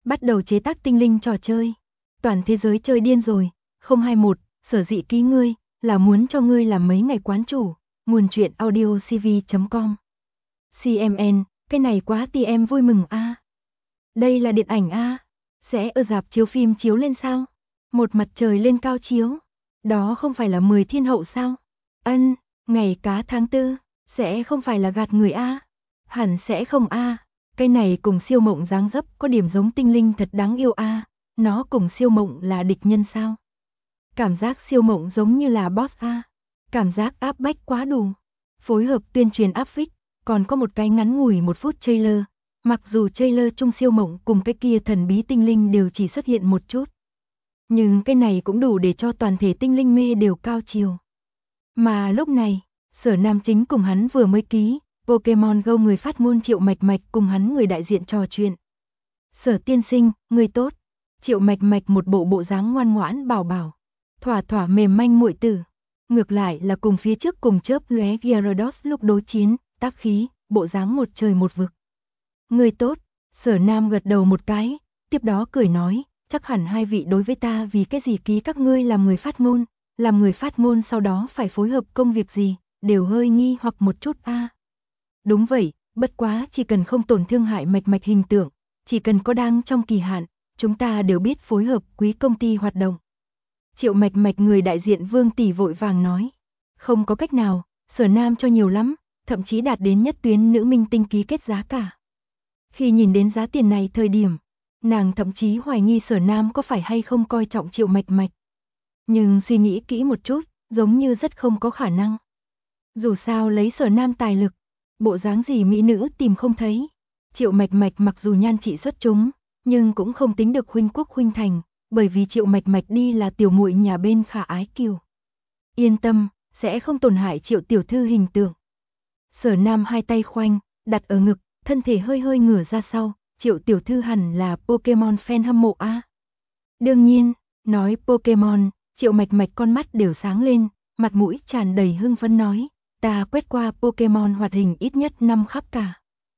bắt đầu chế tác tinh linh trò chơi. Toàn thế giới chơi điên rồi, 021, sở dĩ ký ngươi, là muốn cho ngươi làm mấy ngày quán chủ, nguồn chuyện audiocv.com. CMN, cái này quá thì em vui mừng a. Đây là điện ảnh a, sẽ ở rạp chiếu phim chiếu lên sao? Một mặt trời lên cao chiếu, đó không phải là 10 thiên hậu sao? Ân, ngày cá tháng 4, sẽ không phải là gạt người a? Hẳn sẽ không a. Cái này cùng siêu mộng dáng dấp có điểm giống tinh linh thật đáng yêu a. Nó cùng siêu mộng là địch nhân sao? Cảm giác siêu mộng giống như là boss a. Cảm giác áp bách quá đủ. Phối hợp tuyên truyền áp phích, còn có một cái ngắn ngủi 1 phút trailer. Mặc dù trailer chung siêu mộng cùng cái kia thần bí tinh linh đều chỉ xuất hiện một chút. Nhưng cái này cũng đủ để cho toàn thể tinh linh mê đều cao chiều. Mà lúc này, Sở Nam Chính cùng hắn vừa mới ký, Pokemon Go người phát ngôn Triệu Mạch Mạch cùng hắn người đại diện trò chuyện. Sở tiên sinh, người tốt. Triệu Mạch Mạch một bộ dáng ngoan ngoãn bảo bảo, thỏa thỏa mềm manh muội tử. Ngược lại là cùng phía trước cùng chớp lóe Gyarados lúc đối chiến, tác khí, bộ dáng một trời một vực. Người tốt, Sở Nam gật đầu một cái, tiếp đó cười nói, chắc hẳn hai vị đối với ta vì cái gì ký các ngươi làm người phát ngôn sau đó phải phối hợp công việc gì, đều hơi nghi hoặc một chút a. Đúng vậy, bất quá chỉ cần không tổn thương hại Mạch Mạch hình tượng, chỉ cần có đang trong kỳ hạn, chúng ta đều biết phối hợp quý công ty hoạt động. Triệu Mạch Mạch người đại diện Vương tỷ vội vàng nói, không có cách nào, Sở Nam cho nhiều lắm, thậm chí đạt đến nhất tuyến nữ minh tinh ký kết giá cả. Khi nhìn đến giá tiền này thời điểm, nàng thậm chí hoài nghi Sở Nam có phải hay không coi trọng Triệu Mạch Mạch. Nhưng suy nghĩ kỹ một chút, giống như rất không có khả năng. Dù sao lấy Sở Nam tài lực, bộ dáng gì mỹ nữ tìm không thấy. Triệu Mạch Mạch mặc dù nhan trị xuất chúng, nhưng cũng không tính được khuynh quốc khuynh thành, bởi vì Triệu Mạch Mạch đi là tiểu muội nhà bên Khả Ái Kiều. Yên tâm, sẽ không tổn hại Triệu tiểu thư hình tượng. Sở Nam hai tay khoanh, đặt ở ngực, thân thể hơi hơi ngửa ra sau, Triệu tiểu thư hẳn là Pokemon fan hâm mộ a. Đương nhiên, nói Pokemon, Triệu Mạch Mạch con mắt đều sáng lên, mặt mũi tràn đầy hưng phấn nói, ta quét qua Pokemon hoạt hình ít nhất 5 khắp cả.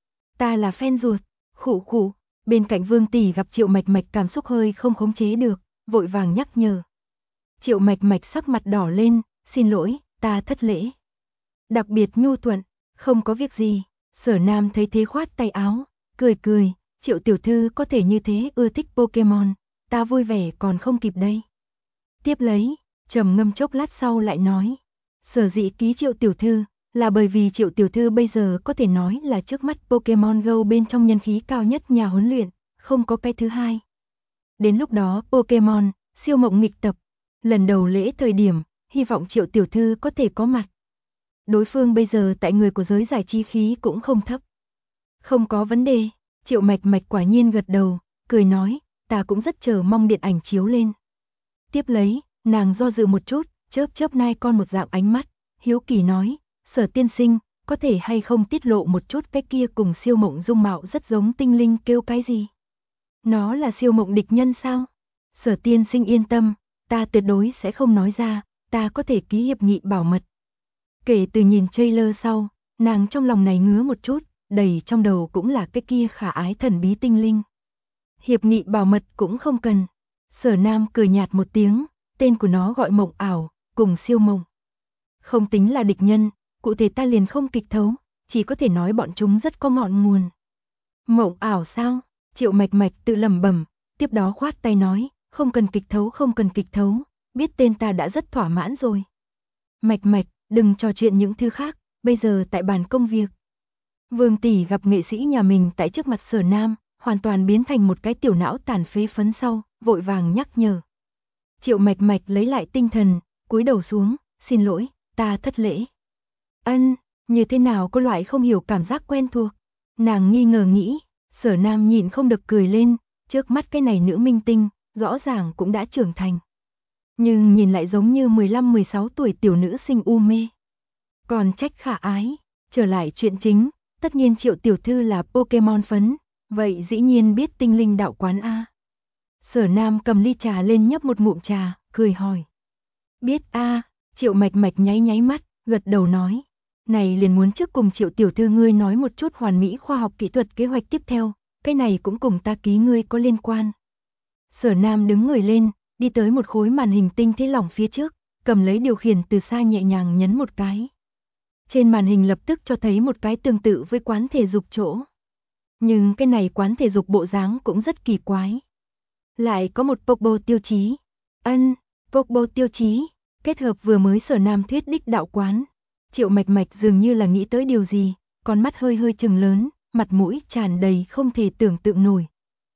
Ta là fan ruột, khụ khụ. Bên cạnh Vương tỷ gặp Triệu Mạch Mạch cảm xúc hơi không khống chế được, vội vàng nhắc nhở. Triệu Mạch Mạch sắc mặt đỏ lên, xin lỗi, ta thất lễ. Đặc biệt nhu thuận, không có việc gì. Sở Nam thấy thế khoát tay áo, cười cười, Triệu tiểu thư có thể như thế ưa thích Pokemon, ta vui vẻ còn không kịp đây. Tiếp lấy, trầm ngâm chốc lát sau lại nói, sở dĩ ký Triệu tiểu thư, là bởi vì Triệu tiểu thư bây giờ có thể nói là trước mắt Pokemon Go bên trong nhân khí cao nhất nhà huấn luyện, không có cái thứ hai. Đến lúc đó Pokemon, siêu mộng nghịch tập, lần đầu lễ thời điểm, hy vọng Triệu tiểu thư có thể có mặt. Đối phương bây giờ tại người của giới giải trí khí cũng không thấp. Không có vấn đề, Triệu Mạch Mạch quả nhiên gật đầu, cười nói, ta cũng rất chờ mong điện ảnh chiếu lên. Tiếp lấy, nàng do dự một chút, chớp chớp nai con một dạng ánh mắt, hiếu kỳ nói, Sở tiên sinh, có thể hay không tiết lộ một chút cái kia cùng siêu mộng dung mạo rất giống tinh linh kêu cái gì? Nó là siêu mộng địch nhân sao? Sở tiên sinh yên tâm, ta tuyệt đối sẽ không nói ra, ta có thể ký hiệp nghị bảo mật. Kể từ nhìn trailer sau, nàng trong lòng này ngứa một chút, đầy trong đầu cũng là cái kia khả ái thần bí tinh linh. Hiệp nghị bảo mật cũng không cần. Sở Nam cười nhạt một tiếng, tên của nó gọi mộng ảo, cùng siêu mộng. Không tính là địch nhân, cụ thể ta liền không kịch thấu, chỉ có thể nói bọn chúng rất có ngọn nguồn. Mộng ảo sao? Triệu Mạch Mạch tự lẩm bẩm, tiếp đó khoát tay nói, không cần kịch thấu không cần kịch thấu, biết tên ta đã rất thỏa mãn rồi. Mạch Mạch, đừng trò chuyện những thứ khác, bây giờ tại bàn công việc. Vương tỷ gặp nghệ sĩ nhà mình tại trước mặt Sở Nam, hoàn toàn biến thành một cái tiểu não tàn phế phấn sau, vội vàng nhắc nhở. Triệu Mạch Mạch lấy lại tinh thần, cúi đầu xuống, xin lỗi, ta thất lễ. Ân, như thế nào có loại không hiểu cảm giác quen thuộc. Nàng nghi ngờ nghĩ, Sở Nam nhịn không được cười lên, trước mắt cái này nữ minh tinh, rõ ràng cũng đã trưởng thành. Nhưng nhìn lại giống như 15-16 tuổi tiểu nữ sinh u mê. Còn trách Khả Ái, trở lại chuyện chính, tất nhiên Triệu tiểu thư là Pokemon phấn, vậy dĩ nhiên biết tinh linh đạo quán a. Sở Nam cầm ly trà lên nhấp một ngụm trà, cười hỏi. Biết a. Triệu Mạch Mạch nháy nháy mắt, gật đầu nói. Này liền muốn trước cùng Triệu tiểu thư ngươi nói một chút hoàn mỹ khoa học kỹ thuật kế hoạch tiếp theo, cái này cũng cùng ta ký ngươi có liên quan. Sở Nam đứng người lên, đi tới một khối màn hình tinh thế lỏng phía trước, cầm lấy điều khiển từ xa nhẹ nhàng nhấn một cái. Trên màn hình lập tức cho thấy một cái tương tự với quán thể dục chỗ. Nhưng cái này quán thể dục bộ dáng cũng rất kỳ quái. Lại có một Pogbo tiêu chí. Pogbo tiêu chí, kết hợp vừa mới Sở Nam thuyết đích đạo quán. Triệu Mạch Mạch dường như là nghĩ tới điều gì, con mắt hơi hơi trừng lớn, mặt mũi tràn đầy không thể tưởng tượng nổi.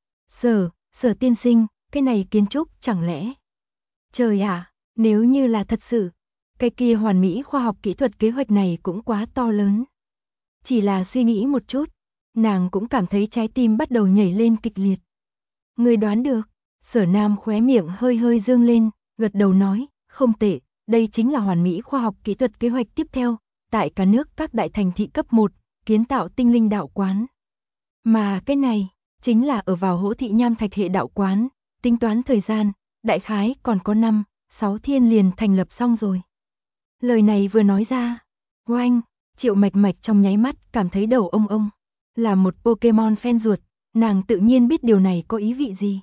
Sở tiên sinh, cái này kiến trúc chẳng lẽ? Trời ạ, nếu như là thật sự, cái kia hoàn mỹ khoa học kỹ thuật kế hoạch này cũng quá to lớn. Chỉ là suy nghĩ một chút, nàng cũng cảm thấy trái tim bắt đầu nhảy lên kịch liệt. Người đoán được, Sở Nam khóe miệng hơi hơi dương lên, gật đầu nói, không tệ, đây chính là hoàn mỹ khoa học kỹ thuật kế hoạch tiếp theo, tại cả nước các đại thành thị cấp 1, kiến tạo tinh linh đạo quán. Mà cái này, chính là ở vào Hỗ Thị Nham Thạch hệ đạo quán, tính toán thời gian, đại khái còn có 5-6 thiên liền thành lập xong rồi. Lời này vừa nói ra, oanh, Triệu Mạch Mạch trong nháy mắt cảm thấy đầu ông. Là một Pokemon fan ruột, nàng tự nhiên biết điều này có ý vị gì.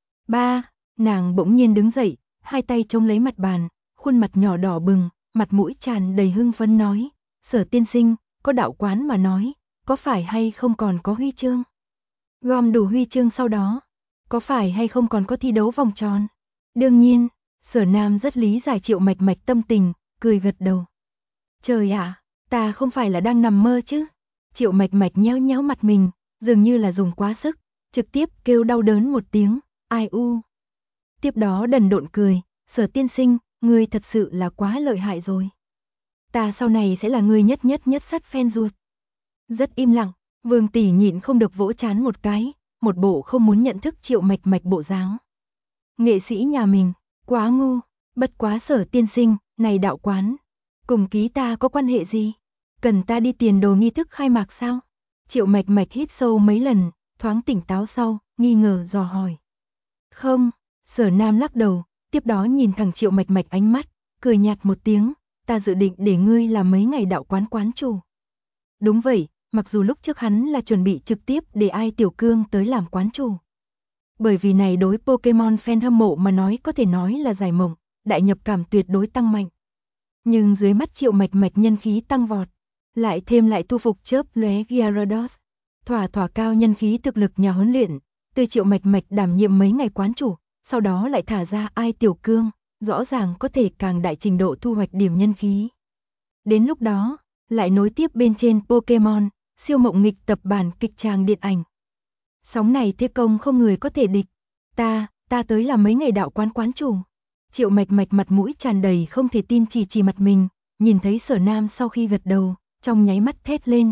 Nàng bỗng nhiên đứng dậy, hai tay chống lấy mặt bàn, khuôn mặt nhỏ đỏ bừng, mặt mũi tràn đầy hưng phấn nói, Sở tiên sinh, có đạo quán mà nói, có phải hay không còn có huy chương? Gom đủ huy chương sau đó, có phải hay không còn có thi đấu vòng tròn? Đương nhiên, Sở Nam rất lý giải Triệu Mạch Mạch tâm tình, cười gật đầu. Trời ạ, ta không phải là đang nằm mơ chứ? Triệu Mạch Mạch nhéo nhéo mặt mình, dường như là dùng quá sức, trực tiếp kêu đau đớn một tiếng, ai u. Tiếp đó đần độn cười, Sở tiên sinh, ngươi thật sự là quá lợi hại rồi. Ta sau này sẽ là ngươi nhất sắt fan ruột. Rất im lặng, Vương tỷ nhịn không được vỗ trán một cái, một bộ không muốn nhận thức Triệu Mạch Mạch bộ dáng. Nghệ sĩ nhà mình, quá ngu, bất quá Sở tiên sinh, này đạo quán, cùng ký ta có quan hệ gì? Cần ta đi tiền đồ nghi thức khai mạc sao? Triệu Mạch Mạch hít sâu mấy lần, thoáng tỉnh táo sau, nghi ngờ dò hỏi. Không, Sở Nam lắc đầu, tiếp đó nhìn thẳng Triệu Mạch Mạch ánh mắt, cười nhạt một tiếng, ta dự định để ngươi làm mấy ngày đạo quán quán chủ. Đúng vậy, mặc dù lúc trước hắn là chuẩn bị trực tiếp để Ai Tiểu Cương tới làm quán chủ. Bởi vì này đối Pokemon fan hâm mộ mà nói có thể nói là giải mộng, đại nhập cảm tuyệt đối tăng mạnh. Nhưng dưới mắt Triệu Mạch Mạch nhân khí tăng vọt, lại thu phục chớp lóe Gyarados, thỏa cao nhân khí thực lực nhà huấn luyện, từ Triệu Mạch Mạch đảm nhiệm mấy ngày quán chủ, sau đó lại thả ra Ai Tiểu Cương, rõ ràng có thể càng đại trình độ thu hoạch điểm nhân khí. Đến lúc đó, lại nối tiếp bên trên Pokemon, siêu mộng nghịch tập bản kịch tràng điện ảnh. Sóng này thế công không người có thể địch. Ta tới là mấy ngày đạo quán chủ. Triệu Mạch Mạch mặt mũi tràn đầy không thể tin chỉ mặt mình, nhìn thấy Sở Nam sau khi gật đầu, trong nháy mắt thét lên,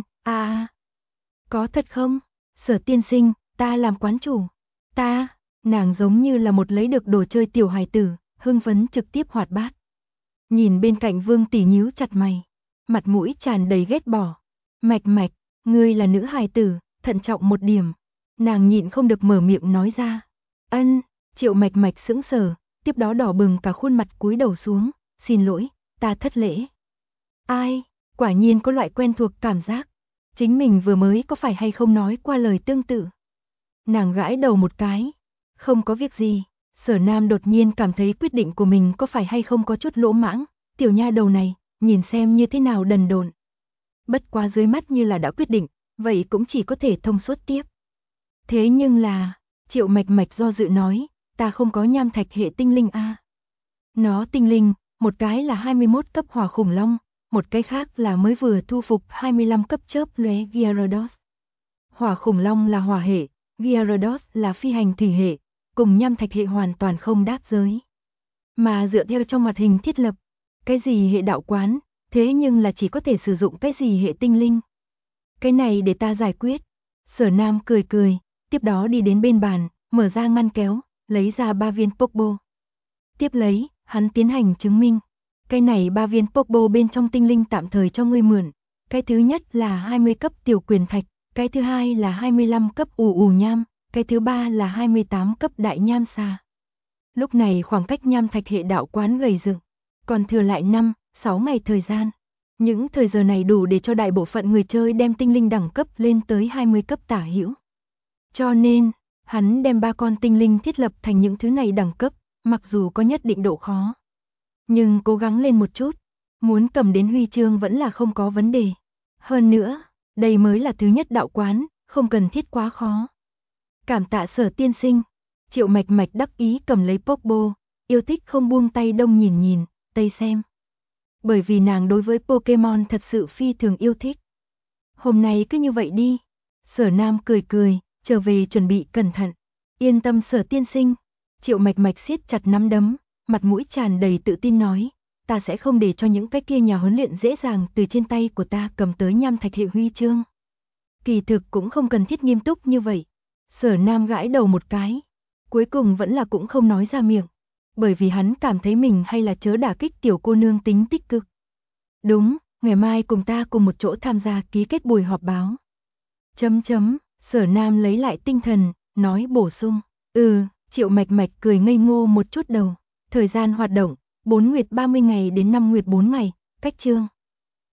có thật không? Sở tiên sinh, ta làm quán chủ. Nàng giống như là một lấy được đồ chơi tiểu hài tử, hưng phấn trực tiếp hoạt bát. Nhìn bên cạnh Vương tỷ nhíu chặt mày, mặt mũi tràn đầy ghét bỏ. Mạch Mạch, ngươi là nữ hài tử, thận trọng một điểm. Nàng nhịn không được mở miệng nói ra. Triệu Mạch Mạch sững sờ, tiếp đó đỏ bừng cả khuôn mặt cúi đầu xuống, xin lỗi, ta thất lễ. Quả nhiên có loại quen thuộc cảm giác. Chính mình vừa mới có phải hay không nói qua lời tương tự. Nàng gãi đầu một cái. Không có việc gì. Sở Nam đột nhiên cảm thấy quyết định của mình có phải hay không có chút lỗ mãng. Tiểu nha đầu này, nhìn xem như thế nào đần độn. Bất quá dưới mắt như là đã quyết định, vậy cũng chỉ có thể thông suốt tiếp. Thế nhưng là, Triệu Mạch Mạch do dự nói, ta không có nham thạch hệ tinh linh a. Nó tinh linh, một cái là 21 cấp hỏa khủng long, một cái khác là mới vừa thu phục 25 cấp chớp lóe Gyarados. Hỏa khủng long là hỏa hệ, Gyarados là phi hành thủy hệ, cùng nham thạch hệ hoàn toàn không đáp giới. Mà dựa theo trong mặt hình thiết lập, cái gì hệ đạo quán, thế nhưng là chỉ có thể sử dụng cái gì hệ tinh linh. Cái này để ta giải quyết. Sở Nam cười, tiếp đó đi đến bên bàn, mở ra ngăn kéo, lấy ra 3 viên Pokeball. Tiếp lấy, hắn tiến hành chứng minh. Cái này 3 viên Pokeball bên trong tinh linh tạm thời cho ngươi mượn. Cái thứ nhất là 20 cấp tiểu quyền thạch, cái thứ hai là 25 cấp ù nham, cái thứ ba là 28 cấp đại nham xà. Lúc này khoảng cách nham thạch hệ đạo quán gầy dựng, còn thừa lại 5-6 ngày thời gian. Những thời giờ này đủ để cho đại bộ phận người chơi đem tinh linh đẳng cấp lên tới 20 cấp tả hữu. Cho nên, hắn đem 3 con tinh linh thiết lập thành những thứ này đẳng cấp, mặc dù có nhất định độ khó. Nhưng cố gắng lên một chút, muốn cầm đến huy chương vẫn là không có vấn đề. Hơn nữa, đây mới là thứ nhất đạo quán, không cần thiết quá khó. Cảm tạ Sở tiên sinh. Triệu Mạch Mạch đắc ý cầm lấy Popo, yêu thích không buông tay đông nhìn nhìn, tây xem. Bởi vì nàng đối với Pokemon thật sự phi thường yêu thích. Hôm nay cứ như vậy đi. Sở Nam cười cười, trở về chuẩn bị cẩn thận. Yên tâm Sở tiên sinh. Triệu Mạch Mạch siết chặt nắm đấm, mặt mũi tràn đầy tự tin nói, ta sẽ không để cho những cái kia nhà huấn luyện dễ dàng từ trên tay của ta cầm tới nham thạch hệ huy chương. Kỳ thực cũng không cần thiết nghiêm túc như vậy. Sở Nam gãi đầu một cái, cuối cùng vẫn là cũng không nói ra miệng, bởi vì hắn cảm thấy mình hay là chớ đả kích tiểu cô nương tính tích cực. Đúng, ngày mai cùng ta cùng một chỗ tham gia ký kết buổi họp báo. Sở Nam lấy lại tinh thần, nói bổ sung. Triệu Mạch Mạch cười ngây ngô một chút đầu. Thời gian hoạt động, 4 nguyệt 30 ngày đến 5 nguyệt 4 ngày, cách chương.